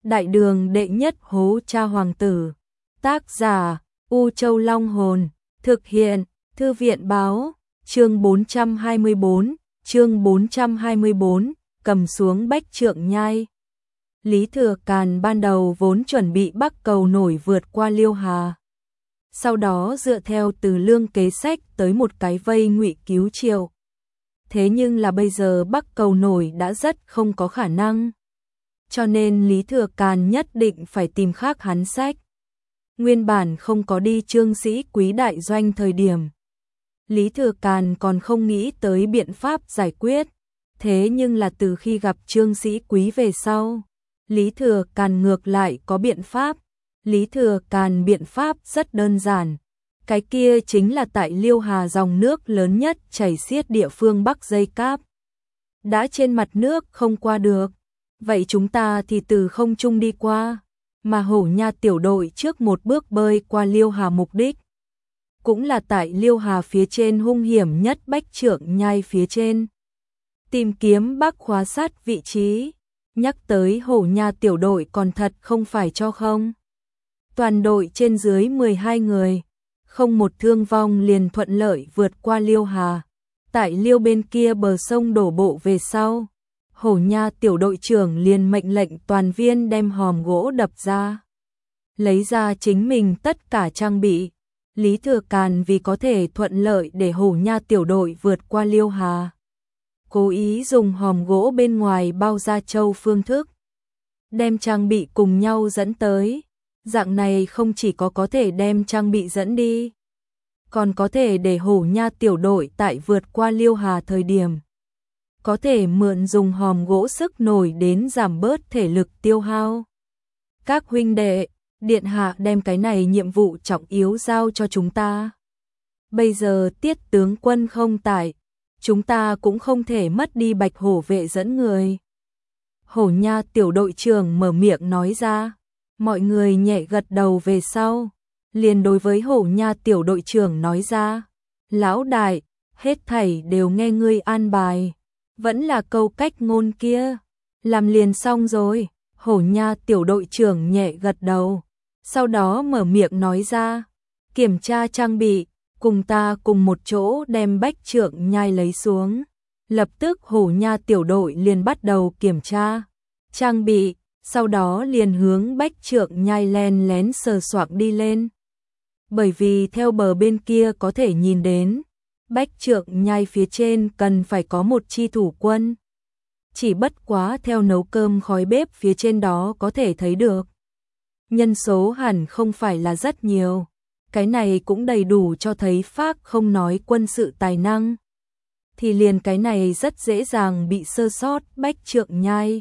Đại đường đệ nhất hố cha hoàng tử. Tác giả U Châu Long Hồn. Thực hiện Thư viện báo. Chương 424, cầm xuống Bách Trượng Nhai. Lý Thừa Càn ban đầu vốn chuẩn bị bắc cầu nổi vượt qua Liêu Hà. Sau đó dựa theo Từ Lương kế sách tới một cái vây ngụy cứu Triệu. Thế nhưng là bây giờ bắc cầu nổi đã rất không có khả năng. Cho nên Lý Thừa Càn nhất định phải tìm khác hắn sách. Nguyên bản không có đi Trương Sĩ Quý đại doanh thời điểm. Lý Thừa Càn còn không nghĩ tới biện pháp giải quyết. Thế nhưng là từ khi gặp Trương Sĩ Quý về sau, Lý Thừa Càn ngược lại có biện pháp. Lý Thừa Càn biện pháp rất đơn giản. Cái kia chính là tại Liêu Hà dòng nước lớn nhất chảy xiết địa phương Bắc dây cáp. Đã trên mặt nước không qua được. Vậy chúng ta thì từ không trung đi qua. Mà Hổ Nha tiểu đội trước một bước bơi qua Liêu Hà mục đích. Cũng là tại Liêu Hà phía trên hung hiểm nhất Bách Trượng Nhai phía trên. Tìm kiếm Bắc khóa sát vị trí. Nhắc tới Hổ Nha tiểu đội còn thật không phải cho không. Toàn đội trên dưới 12 người. Không một thương vong liền thuận lợi vượt qua Liêu Hà. Tại Liêu bên kia bờ sông đổ bộ về sau. Hổ Nha tiểu đội trưởng liền mệnh lệnh toàn viên đem hòm gỗ đập ra. Lấy ra chính mình tất cả trang bị. Lý Thừa Càn vì có thể thuận lợi để Hổ Nha tiểu đội vượt qua Liêu Hà. Cố ý dùng hòm gỗ bên ngoài bao da châu phương thức. Đem trang bị cùng nhau dẫn tới. Dạng này không chỉ có thể đem trang bị dẫn đi. Còn có thể để Hổ Nha tiểu đội tại vượt qua Liêu Hà thời điểm. Có thể mượn dùng hòm gỗ sức nổi đến giảm bớt thể lực tiêu hao. Các huynh đệ, điện hạ đem cái này nhiệm vụ trọng yếu giao cho chúng ta. Bây giờ Tiết tướng quân không tại, chúng ta cũng không thể mất đi Bạch Hổ vệ dẫn người. Hổ Nha tiểu đội trưởng mở miệng nói ra, mọi người nhẹ gật đầu về sau, liền đối với Hổ Nha tiểu đội trưởng nói ra, lão đại, hết thảy đều nghe ngươi an bài. Vẫn là câu cách ngôn kia. Làm liền xong rồi. Hổ Nha tiểu đội trưởng nhẹ gật đầu. Sau đó mở miệng nói ra. Kiểm tra trang bị. Cùng ta cùng một chỗ đem Bách Trượng Nhai lấy xuống. Lập tức Hổ Nha tiểu đội liền bắt đầu kiểm tra trang bị. Sau đó liền hướng Bách Trượng Nhai len lén sờ soạng đi lên. Bởi vì theo bờ bên kia có thể nhìn đến. Bách Trượng Nhai phía trên cần phải có một chi thủ quân. Chỉ bất quá theo nấu cơm khói bếp phía trên đó có thể thấy được. Nhân số hẳn không phải là rất nhiều. Cái này cũng đầy đủ cho thấy Phác không nói quân sự tài năng. Thì liền cái này rất dễ dàng bị sơ sót Bách Trượng Nhai.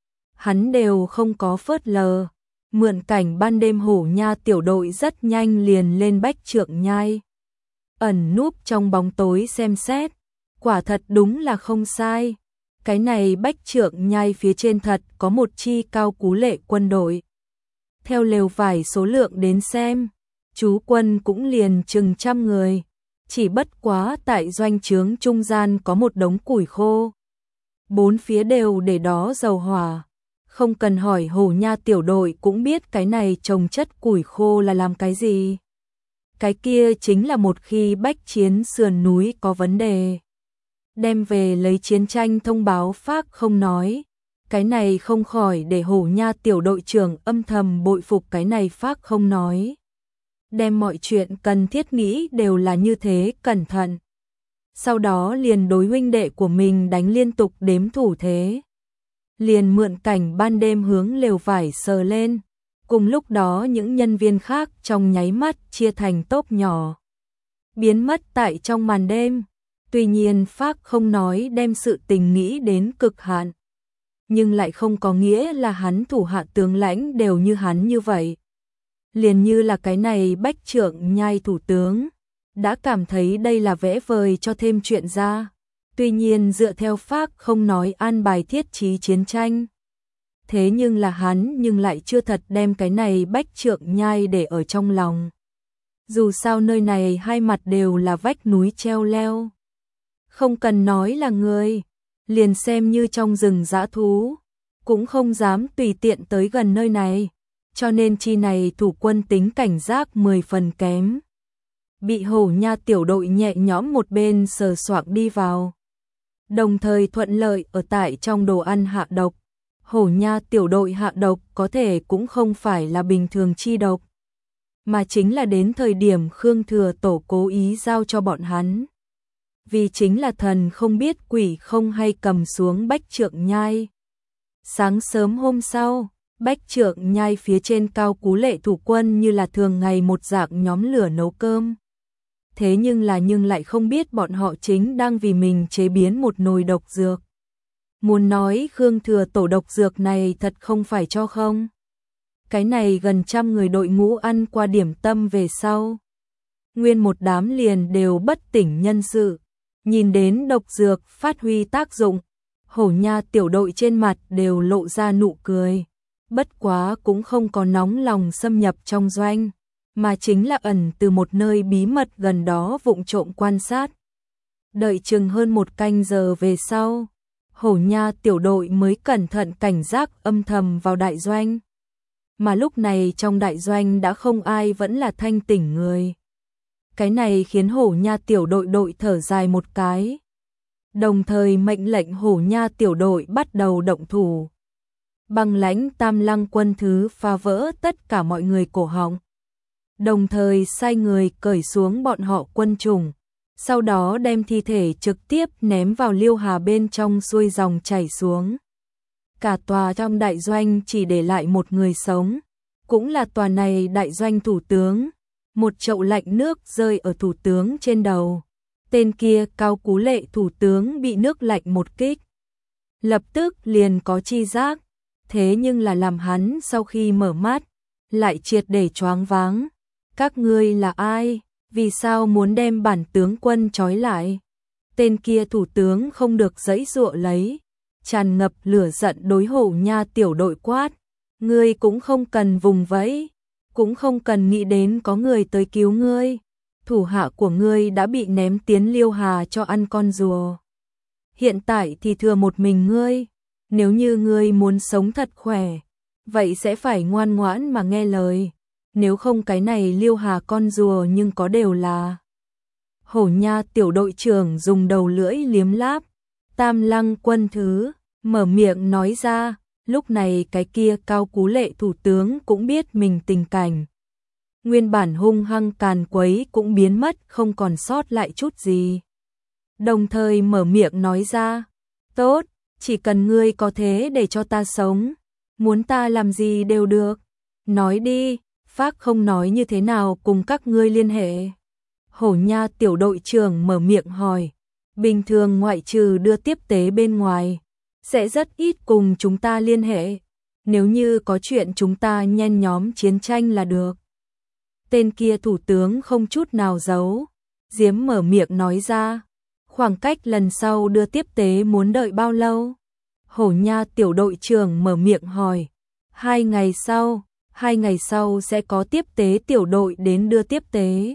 Hắn đều không có phớt lờ. Mượn cảnh ban đêm Hổ Nha tiểu đội rất nhanh liền lên Bách Trượng Nhai. Ẩn núp trong bóng tối xem xét, quả thật đúng là không sai. Cái này Bách Trượng Nhai phía trên thật có một chi cao cú lệ quân đội. Theo lều vải số lượng đến xem, chú quân cũng liền chừng trăm người. Chỉ bất quá tại doanh trướng trung gian có một đống củi khô. Bốn phía đều để đó dầu hỏa. Không cần hỏi Hổ Nha tiểu đội cũng biết cái này trồng chất củi khô là làm cái gì. Cái kia chính là một khi bách chiến sườn núi có vấn đề. Đem về lấy chiến tranh thông báo Phác không nói. Cái này không khỏi để Hổ Nha tiểu đội trưởng âm thầm bội phục cái này Phác không nói. Đem mọi chuyện cần thiết nghĩ đều là như thế cẩn thận. Sau đó liền đối huynh đệ của mình đánh liên tục đếm thủ thế. Liền mượn cảnh ban đêm hướng lều vải sờ lên. Cùng lúc đó những nhân viên khác trong nháy mắt chia thành tốp nhỏ. Biến mất tại trong màn đêm. Tuy nhiên Phác không nói đem sự tình nghĩ đến cực hạn. Nhưng lại không có nghĩa là hắn thủ hạ tướng lãnh đều như hắn như vậy. Liền như là cái này Bách Trượng Nhai thủ tướng. Đã cảm thấy đây là vẽ vời cho thêm chuyện ra. Tuy nhiên dựa theo Phác không nói an bài thiết trí chiến tranh. Thế nhưng là hắn nhưng lại chưa thật đem cái này Bách Trượng Nhai để ở trong lòng. Dù sao nơi này hai mặt đều là vách núi treo leo. Không cần nói là người, liền xem như trong rừng dã thú, cũng không dám tùy tiện tới gần nơi này, cho nên chi này thủ quân tính cảnh giác 10 phần kém. Bị Hổ Nha tiểu đội nhẹ nhõm một bên sờ soạng đi vào, đồng thời thuận lợi ở tại trong đồ ăn hạ độc. Hổ Nha tiểu đội hạ độc có thể cũng không phải là bình thường chi độc, mà chính là đến thời điểm Khương Thừa Tổ cố ý giao cho bọn hắn. Vì chính là thần không biết quỷ không hay cầm xuống Bách Trượng Nhai. Sáng sớm hôm sau, Bách Trượng Nhai phía trên Cao Cú Lệ thủ quân như là thường ngày một dạng nhóm lửa nấu cơm. Thế nhưng lại không biết bọn họ chính đang vì mình chế biến một nồi độc dược. Muốn nói Khương Thừa Tổ độc dược này thật không phải cho không. Cái này gần trăm người đội ngũ ăn qua điểm tâm về sau, nguyên một đám liền đều bất tỉnh nhân sự. Nhìn đến độc dược phát huy tác dụng, Hổ Nha tiểu đội trên mặt đều lộ ra nụ cười. Bất quá cũng không có nóng lòng xâm nhập trong doanh, mà chính là ẩn từ một nơi bí mật gần đó vụng trộm quan sát. Đợi chừng hơn một canh giờ về sau, Hổ Nha tiểu đội mới cẩn thận cảnh giác âm thầm vào đại doanh. Mà lúc này trong đại doanh đã không ai vẫn là thanh tỉnh người. Cái này khiến Hổ Nha tiểu đội thở dài một cái. Đồng thời mệnh lệnh Hổ Nha tiểu đội bắt đầu động thủ. Băng Lãnh Tam Lăng quân thứ phá vỡ tất cả mọi người cổ họng. Đồng thời sai người cởi xuống bọn họ quân trùng, sau đó đem thi thể trực tiếp ném vào Liêu Hà bên trong xuôi dòng chảy xuống. Cả tòa trong đại doanh chỉ để lại một người sống, cũng là tòa này đại doanh thủ tướng. Một chậu lạnh nước rơi ở thủ tướng trên đầu. Tên kia Cao Cú Lệ thủ tướng bị nước lạnh một kích, lập tức liền có chi giác. Thế nhưng là làm hắn sau khi mở mắt, lại triệt để choáng váng. Các ngươi là ai? Vì sao muốn đem bản tướng quân trói lại? Tên kia thủ tướng không được giãy giụa lấy, tràn ngập lửa giận đối Hổ Nha tiểu đội quát. Ngươi cũng không cần vùng vẫy, cũng không cần nghĩ đến có người tới cứu ngươi. Thủ hạ của ngươi đã bị ném tiến Liêu Hà cho ăn con rùa. Hiện tại thì thừa một mình ngươi. Nếu như ngươi muốn sống thật khỏe, vậy sẽ phải ngoan ngoãn mà nghe lời. Nếu không cái này Liêu Hà con rùa nhưng có đều là. Hổ Nha tiểu đội trưởng dùng đầu lưỡi liếm láp. Tam Lăng quân thứ mở miệng nói ra. Lúc này cái kia Cao Cú Lệ thủ tướng cũng biết mình tình cảnh. Nguyên bản hung hăng càn quấy cũng biến mất, không còn sót lại chút gì. Đồng thời mở miệng nói ra. Tốt, chỉ cần ngươi có thế để cho ta sống, muốn ta làm gì đều được. Nói đi, phác không nói như thế nào cùng các ngươi liên hệ. Hổ Nha tiểu đội trưởng mở miệng hỏi. Bình thường ngoại trừ đưa tiếp tế bên ngoài, sẽ rất ít cùng chúng ta liên hệ. Nếu như có chuyện chúng ta nhen nhóm chiến tranh là được. Tên kia thủ tướng không chút nào giấu, diếm mở miệng nói ra. Khoảng cách lần sau đưa tiếp tế muốn đợi bao lâu? Hổ Nha tiểu đội trưởng mở miệng hỏi. 2 ngày sau, 2 ngày sau sẽ có tiếp tế tiểu đội đến đưa tiếp tế.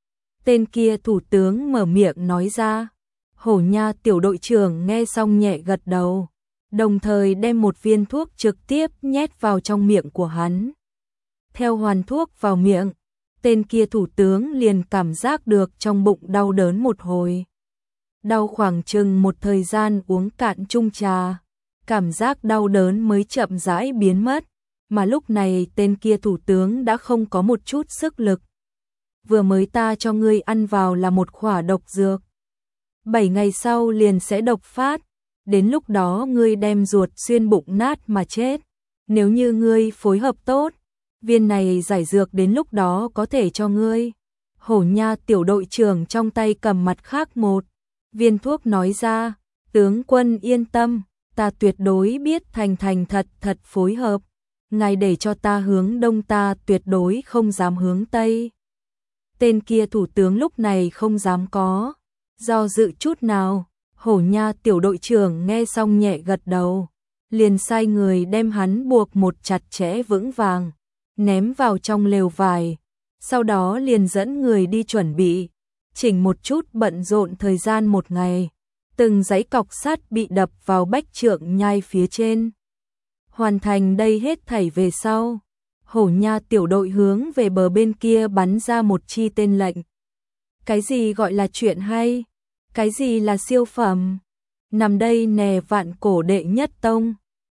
Tên kia thủ tướng mở miệng nói ra. Hổ Nha tiểu đội trưởng nghe xong nhẹ gật đầu, đồng thời đem một viên thuốc trực tiếp nhét vào trong miệng của hắn. Theo hoàn thuốc vào miệng, tên kia thủ tướng liền cảm giác được trong bụng đau đớn một hồi. Đau khoảng chừng một thời gian uống cạn chung trà, cảm giác đau đớn mới chậm rãi biến mất, mà lúc này tên kia thủ tướng đã không có một chút sức lực. Vừa mới ta cho ngươi ăn vào là một khỏa độc dược. 7 ngày sau liền sẽ độc phát, đến lúc đó ngươi đem ruột xuyên bụng nát mà chết. Nếu như ngươi phối hợp tốt, viên này giải dược đến lúc đó có thể cho ngươi. Hổ Nha tiểu đội trưởng trong tay cầm mặt khác một viên thuốc nói ra. Tướng quân yên tâm, ta tuyệt đối biết thành thật phối hợp. Ngài để cho ta hướng đông, ta tuyệt đối không dám hướng tây. Tên kia thủ tướng lúc này không dám có do dự chút nào. Hổ Nha tiểu đội trưởng nghe xong nhẹ gật đầu, liền sai người đem hắn buộc một chặt chẽ vững vàng, ném vào trong lều vải, sau đó liền dẫn người đi chuẩn bị, chỉnh một chút bận rộn thời gian một ngày. Từng dãy cọc sắt bị đập vào Bách Trượng Nhai phía trên. Hoàn thành đây hết thảy về sau, Hổ Nha tiểu đội hướng về bờ bên kia bắn ra một chi tên lệnh. Cái gì gọi là chuyện hay? Cái gì là siêu phẩm? Nằm đây nè Vạn Cổ đệ nhất tông.